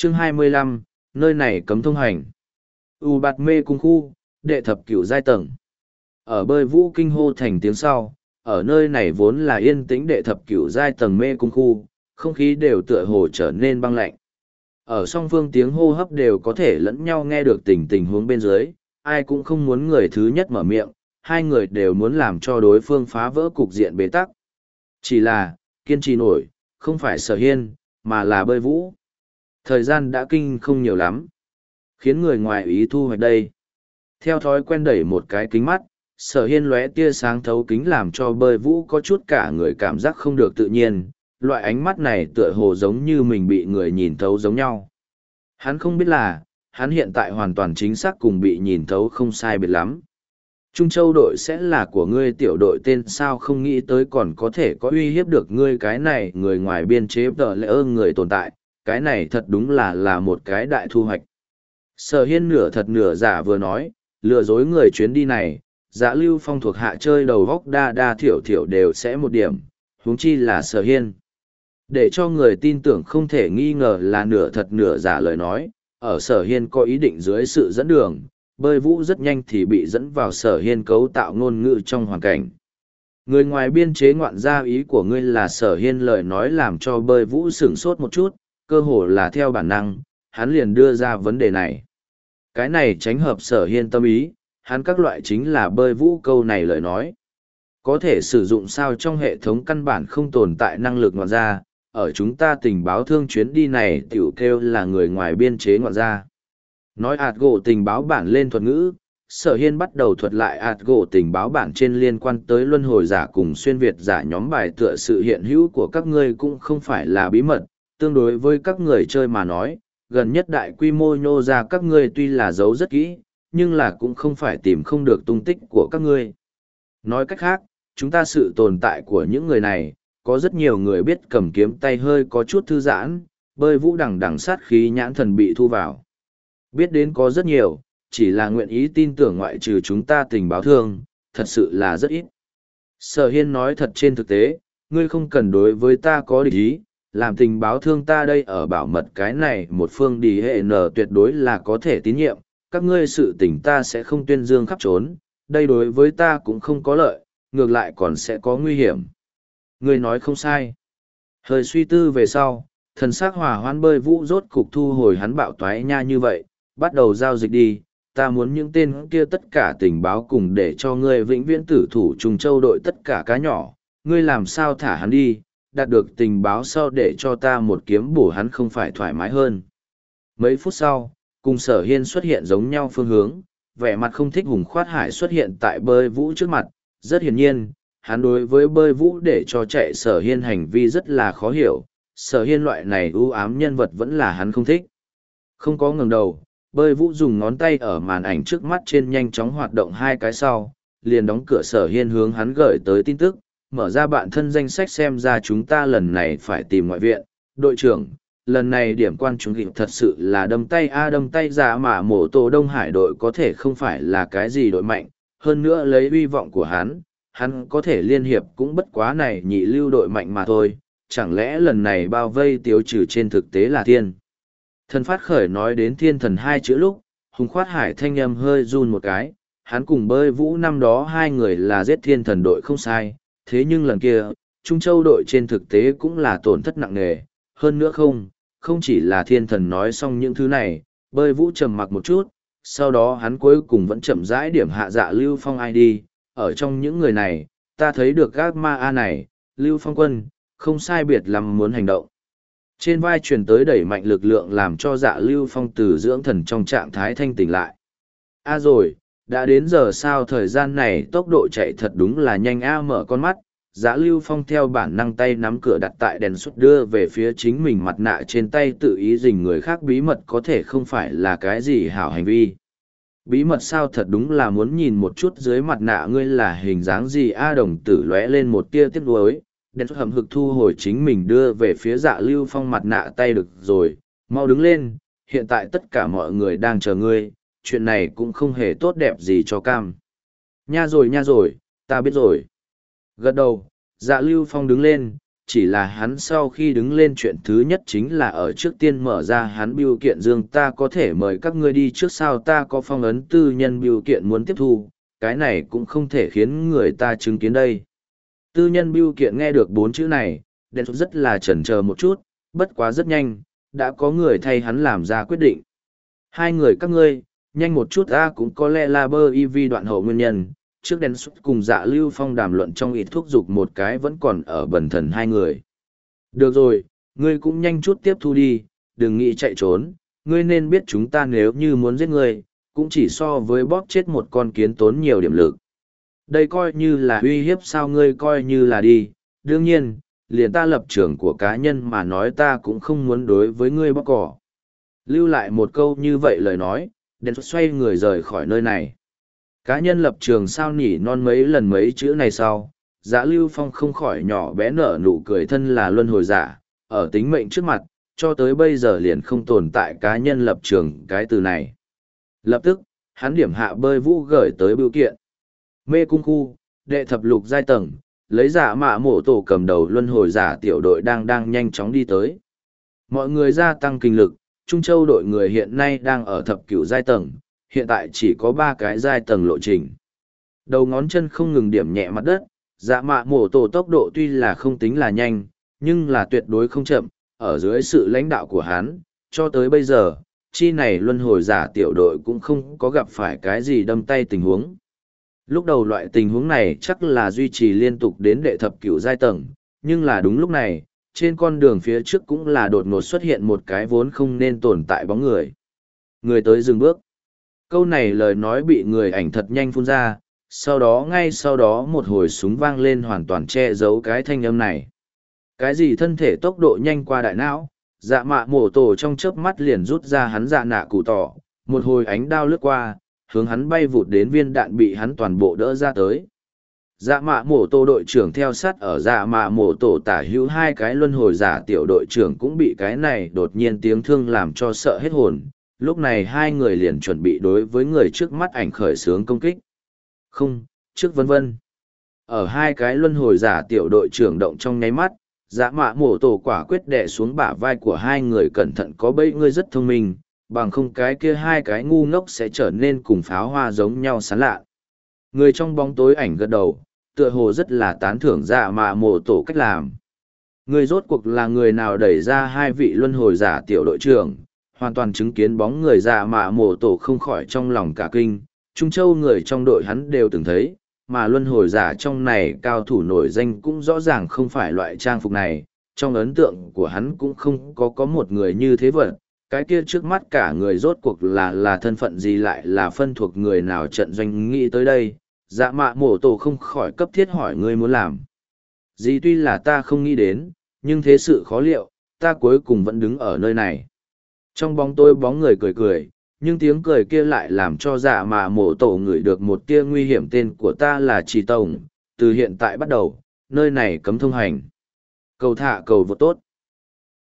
Chương 25, nơi này cấm thông hành. U Bạt Mê Cung Khu, đệ thập cửu giai tầng. Ở bơi vũ kinh hô thành tiếng sau, ở nơi này vốn là yên tĩnh đệ thập cửu giai tầng mê cung khu, không khí đều tựa hồ trở nên băng lạnh. Ở song phương tiếng hô hấp đều có thể lẫn nhau nghe được tình huống bên dưới, ai cũng không muốn người thứ nhất mở miệng, hai người đều muốn làm cho đối phương phá vỡ cục diện bế tắc. Chỉ là, kiên trì nổi, không phải Sở Hiên, mà là bơi vũ. Thời gian đã kinh không nhiều lắm, khiến người ngoài ý thu hoạch đây. Theo thói quen đẩy một cái kính mắt, Sở Hiên lóe tia sáng thấu kính làm cho bơi vũ có chút cả người cảm giác không được tự nhiên, loại ánh mắt này tựa hồ giống như mình bị người nhìn thấu giống nhau. Hắn không biết là, hắn hiện tại hoàn toàn chính xác cùng bị nhìn thấu không sai biệt lắm. Trung Châu đội sẽ là của ngươi, tiểu đội tên sao không nghĩ tới còn có thể có uy hiếp được ngươi, cái này người ngoài biên chế tờ lệ ơn người tồn tại, cái này thật đúng là một cái đại thu hoạch. Sở Hiên nửa thật nửa giả vừa nói, lừa dối người chuyến đi này, Dạ Lưu Phong thuộc hạ chơi đầu góc đa thiểu thiểu đều sẽ một điểm, huống chi là Sở Hiên. Để cho người tin tưởng không thể nghi ngờ là nửa thật nửa giả lời nói, ở Sở Hiên có ý định dưới sự dẫn đường, bơi vũ rất nhanh thì bị dẫn vào Sở Hiên cấu tạo ngôn ngữ trong hoàn cảnh. Người ngoài biên chế ngoạn gia ý của ngươi là Sở Hiên lời nói làm cho bơi vũ sửng sốt một chút, cơ hồ là theo bản năng, hắn liền đưa ra vấn đề này. Cái này tránh hợp Sở Hiên tâm ý, hắn các loại chính là bơi vũ câu này lời nói. Có thể sử dụng sao trong hệ thống căn bản không tồn tại năng lực ngoạn gia, ở chúng ta tình báo thương chuyến đi này tiểu kêu là người ngoài biên chế ngoạn gia. Nói ạt gỗ tình báo bản lên thuật ngữ, Sở Hiên bắt đầu thuật lại ạt gỗ tình báo bản trên liên quan tới luân hồi giả cùng xuyên Việt giả nhóm bài tựa sự hiện hữu của các ngươi cũng không phải là bí mật, tương đối với các người chơi mà nói, gần nhất đại quy mô nhô ra các ngươi tuy là giấu rất kỹ, nhưng là cũng không phải tìm không được tung tích của các ngươi. Nói cách khác, chúng ta sự tồn tại của những người này, có rất nhiều người biết cầm kiếm tay hơi có chút thư giãn, bơi vũ đằng đằng sát khí nhãn thần bị thu vào. Biết đến có rất nhiều, chỉ là nguyện ý tin tưởng ngoại trừ chúng ta tình báo thương, thật sự là rất ít. Sở Hiên nói thật trên thực tế, ngươi không cần đối với ta có địch ý, làm tình báo thương ta đây ở bảo mật cái này một phương đi hệ nở tuyệt đối là có thể tín nhiệm, các ngươi sự tình ta sẽ không tuyên dương khắp trốn, đây đối với ta cũng không có lợi, ngược lại còn sẽ có nguy hiểm. Ngươi nói không sai. Hơi suy tư về sau, thần sắc hòa hoan bơi vũ rốt cục thu hồi hắn bạo toái nha như vậy, bắt đầu giao dịch đi, ta muốn những tên kia tất cả tình báo cùng để cho ngươi vĩnh viễn tử thủ Trung Châu đội tất cả cá nhỏ, ngươi làm sao thả hắn đi, đạt được tình báo sau để cho ta một kiếm bổ hắn không phải thoải mái hơn. Mấy phút sau, cùng Sở Hiên xuất hiện giống nhau phương hướng, vẻ mặt không thích Hùng Khoát Hải xuất hiện tại bơi vũ trước mặt, rất hiển nhiên, hắn đối với bơi vũ để cho chạy Sở Hiên hành vi rất là khó hiểu, Sở Hiên loại này ưu ám nhân vật vẫn là hắn không thích. Không có ngẩng đầu, bơi vũ dùng ngón tay ở màn ảnh trước mắt trên nhanh chóng hoạt động hai cái sau, liền đóng cửa Sở Hiên hướng hắn gửi tới tin tức, mở ra bạn thân danh sách xem ra chúng ta lần này phải tìm ngoại viện, đội trưởng, lần này điểm quan chúng kịp thật sự là đâm tay giả mà mổ tổ Đông Hải đội có thể không phải là cái gì đội mạnh, hơn nữa lấy uy vọng của hắn có thể liên hiệp cũng bất quá này nhị lưu đội mạnh mà thôi, chẳng lẽ lần này bao vây tiêu trừ trên thực tế là thiên. Thần phát khởi nói đến thiên thần hai chữ lúc, Hùng Khoát Hải thanh âm hơi run một cái, hắn cùng bơi vũ năm đó hai người là giết thiên thần đội không sai, thế nhưng lần kia, Trung Châu đội trên thực tế cũng là tổn thất nặng nề, hơn nữa không chỉ là thiên thần nói xong những thứ này, bơi vũ trầm mặc một chút, sau đó hắn cuối cùng vẫn chậm rãi điểm hạ Dạ Lưu Phong ID, ở trong những người này, ta thấy được gác ma A này, Lưu Phong quân, không sai biệt lắm muốn hành động. Trên vai truyền tới đẩy mạnh lực lượng làm cho Dạ Lưu Phong từ dưỡng thần trong trạng thái thanh tỉnh lại. A rồi, đã đến giờ sao, thời gian này tốc độ chạy thật đúng là nhanh a, mở con mắt. Dạ Lưu Phong theo bản năng tay nắm cửa đặt tại đèn suất đưa về phía chính mình, mặt nạ trên tay tự ý dình người khác bí mật có thể không phải là cái gì hảo hành vi. Bí mật sao, thật đúng là muốn nhìn một chút dưới mặt nạ ngươi là hình dáng gì a, đồng tử lóe lên một tia tiếc nuối, đèn suất hầm hực thu hồi chính mình đưa về phía Dạ Lưu Phong mặt nạ tay, được rồi, mau đứng lên, hiện tại tất cả mọi người đang chờ ngươi, chuyện này cũng không hề tốt đẹp gì cho cam. Nha rồi, ta biết rồi. Gật đầu, Dạ Lưu Phong đứng lên, chỉ là hắn sau khi đứng lên chuyện thứ nhất chính là ở trước tiên mở ra hắn bưu kiện dương ta có thể mời các ngươi đi trước sao ta có phong ấn tư nhân bưu kiện muốn tiếp thu, cái này cũng không thể khiến người ta chứng kiến đây. Tư nhân bưu kiện nghe được 4 chữ này, đen rất là chần chờ một chút, bất quá rất nhanh, đã có người thay hắn làm ra quyết định. Hai người các ngươi, nhanh một chút cũng có lẽ là bơ y vi đoạn hậu nguyên nhân, trước đen xuất cùng Dạ Lưu Phong đàm luận trong ít thúc giục một cái vẫn còn ở bần thần hai người. Được rồi, ngươi cũng nhanh chút tiếp thu đi, đừng nghĩ chạy trốn, ngươi nên biết chúng ta nếu như muốn giết ngươi, cũng chỉ so với bóp chết một con kiến tốn nhiều điểm lực. Đây coi như là uy hiếp sao ngươi coi như là đi, đương nhiên, liền ta lập trường của cá nhân mà nói ta cũng không muốn đối với ngươi bóp cỏ. Lưu lại một câu như vậy lời nói, đen xoay người rời khỏi nơi này. Cá nhân lập trường sao nỉ non mấy lần mấy chữ này sau, Dạ Lưu Phong không khỏi nhỏ bé nở nụ cười thân là luân hồi giả, ở tính mệnh trước mặt, cho tới bây giờ liền không tồn tại cá nhân lập trường cái từ này. Lập tức, hắn điểm hạ bơi vũ gửi tới bưu kiện. Mê cung khu, đệ thập lục giai tầng, lấy Dạ Mạ Mộ Tổ cầm đầu luân hồi giả tiểu đội đang nhanh chóng đi tới. Mọi người gia tăng kinh lực, Trung Châu đội người hiện nay đang ở thập cửu giai tầng, hiện tại chỉ có 3 cái giai tầng lộ trình. Đầu ngón chân không ngừng điểm nhẹ mặt đất, Dạ Mạ Mộ Tổ tốc độ tuy là không tính là nhanh, nhưng là tuyệt đối không chậm, ở dưới sự lãnh đạo của hắn, cho tới bây giờ, chi này luân hồi giả tiểu đội cũng không có gặp phải cái gì đâm tay tình huống. Lúc đầu loại tình huống này chắc là duy trì liên tục đến đệ thập cửu giai tầng, nhưng là đúng lúc này, trên con đường phía trước cũng là đột ngột xuất hiện một cái vốn không nên tồn tại bóng người. Người tới dừng bước. Câu này lời nói bị người ảnh thật nhanh phun ra, ngay sau đó một hồi súng vang lên hoàn toàn che giấu cái thanh âm này. Cái gì thân thể tốc độ nhanh qua đại não, Dạ Mạ Mộ Tổ trong chớp mắt liền rút ra hắn dạ nạ cụ tỏ, một hồi ánh đao lướt qua, hướng hắn bay vụt đến viên đạn bị hắn toàn bộ đỡ ra tới. Dạ Mạ Mộ Tổ đội trưởng theo sát ở Dạ Mạ Mộ Tổ tả hữu 2 cái luân hồi giả tiểu đội trưởng cũng bị cái này đột nhiên tiếng thương làm cho sợ hết hồn, lúc này 2 người liền chuẩn bị đối với người trước mắt ảnh khởi xướng công kích. Không, trước vân vân. Ở 2 cái luân hồi giả tiểu đội trưởng động trong nháy mắt, Dạ Mạ Mộ Tổ quả quyết đè xuống bả vai của 2 người cẩn thận có bẫy ngươi rất thông minh, bằng không cái kia 2 cái ngu ngốc sẽ trở nên cùng pháo hoa giống nhau sán lạ. Người trong bóng tối ảnh gật đầu, tựa hồ rất là tán thưởng Dạ Mạ Mộ Tổ cách làm. Người rốt cuộc là người nào đẩy ra 2 vị luân hồi giả tiểu đội trưởng, hoàn toàn chứng kiến bóng người Dạ Mạ Mộ Tổ không khỏi trong lòng cả kinh, Trung Châu người trong đội hắn đều từng thấy, mà luân hồi giả trong này cao thủ nổi danh cũng rõ ràng không phải loại trang phục này, trong ấn tượng của hắn cũng không có một người như thế vật, cái kia trước mắt cả người rốt cuộc là thân phận gì lại là phân thuộc người nào trận doanh nghĩ tới đây, Dạ Mạ Mộ Tổ không khỏi cấp thiết hỏi ngươi muốn làm gì tuy là ta không nghĩ đến, nhưng thế sự khó liệu, ta cuối cùng vẫn đứng ở nơi này. Trong bóng tối bóng người cười cười, nhưng tiếng cười kia lại làm cho Dạ Mạ Mộ Tổ ngửi được một tia nguy hiểm. Tên của ta là Trì Tổng, từ hiện tại bắt đầu, nơi này cấm thông hành. Cầu thả cầu vô tốt.